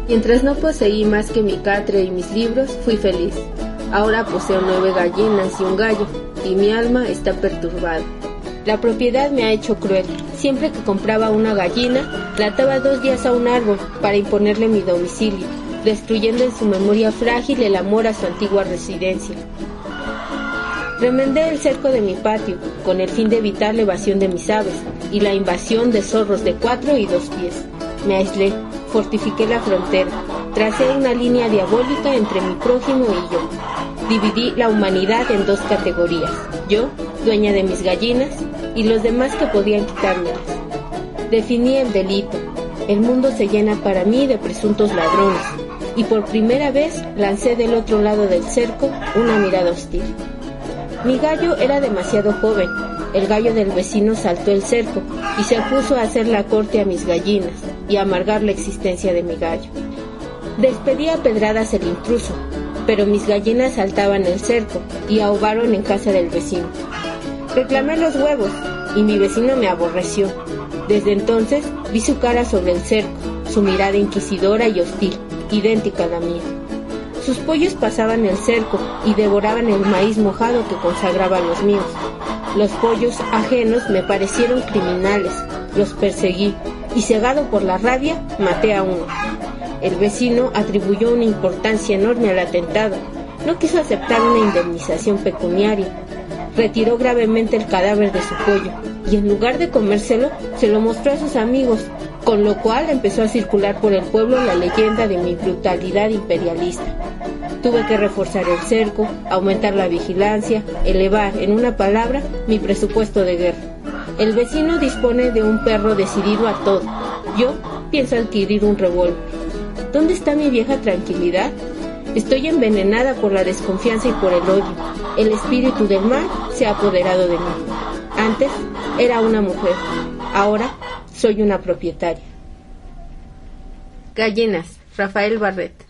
Mientras no poseí más que mi catre y mis libros, fui feliz. Ahora poseo 9 gallinas y un gallo, y mi alma está perturbada. La propiedad me ha hecho cruel. Siempre que compraba una gallina, la ataba 2 días a un árbol para imponerle mi domicilio, destruyendo en su memoria frágil el amor a su antigua residencia. Remendé el cerco de mi patio, con el fin de evitar la evasión de mis aves y la invasión de zorros de 4 y 2 pies. Me aislé, fortifiqué la frontera, tracé una línea diabólica entre mi prójimo y yo. Dividí la humanidad en 2 categorías, yo, dueña de mis gallinas, y los demás que podían quitármelas. Definí el delito. El mundo se llena para mí de presuntos ladrones, y por primera vez lancé del otro lado del cerco una mirada hostil. Mi gallo era demasiado joven. El gallo del vecino saltó el cerco y se puso a hacer la corte a mis gallinas y a amargar la existencia de mi gallo. Despedí a pedradas el intruso, pero mis gallinas saltaban el cerco y ahogaron en casa del vecino. Reclamé los huevos y mi vecino me aborreció. Desde entonces vi su cara sobre el cerco, su mirada inquisidora y hostil, idéntica a la mía. Sus pollos pasaban el cerco y devoraban el maíz mojado que consagraba a los míos. Los pollos ajenos me parecieron criminales, los perseguí y, cegado por la rabia, maté a uno. El vecino atribuyó una importancia enorme al atentado. No quiso aceptar una indemnización pecuniaria. Retiró gravemente el cadáver de su pollo y, en lugar de comérselo, se lo mostró a sus amigos, con lo cual empezó a circular por el pueblo la leyenda de mi brutalidad imperialista. Tuve que reforzar el cerco, aumentar la vigilancia, elevar, en una palabra, mi presupuesto de guerra. El vecino dispone de un perro decidido a todo. Yo pienso adquirir un revólver. ¿Dónde está mi vieja tranquilidad? Estoy envenenada por la desconfianza y por el odio. El espíritu del mal se ha apoderado de mí. Antes era una mujer, ahora soy una propietaria. Gallinas, Rafael Barret.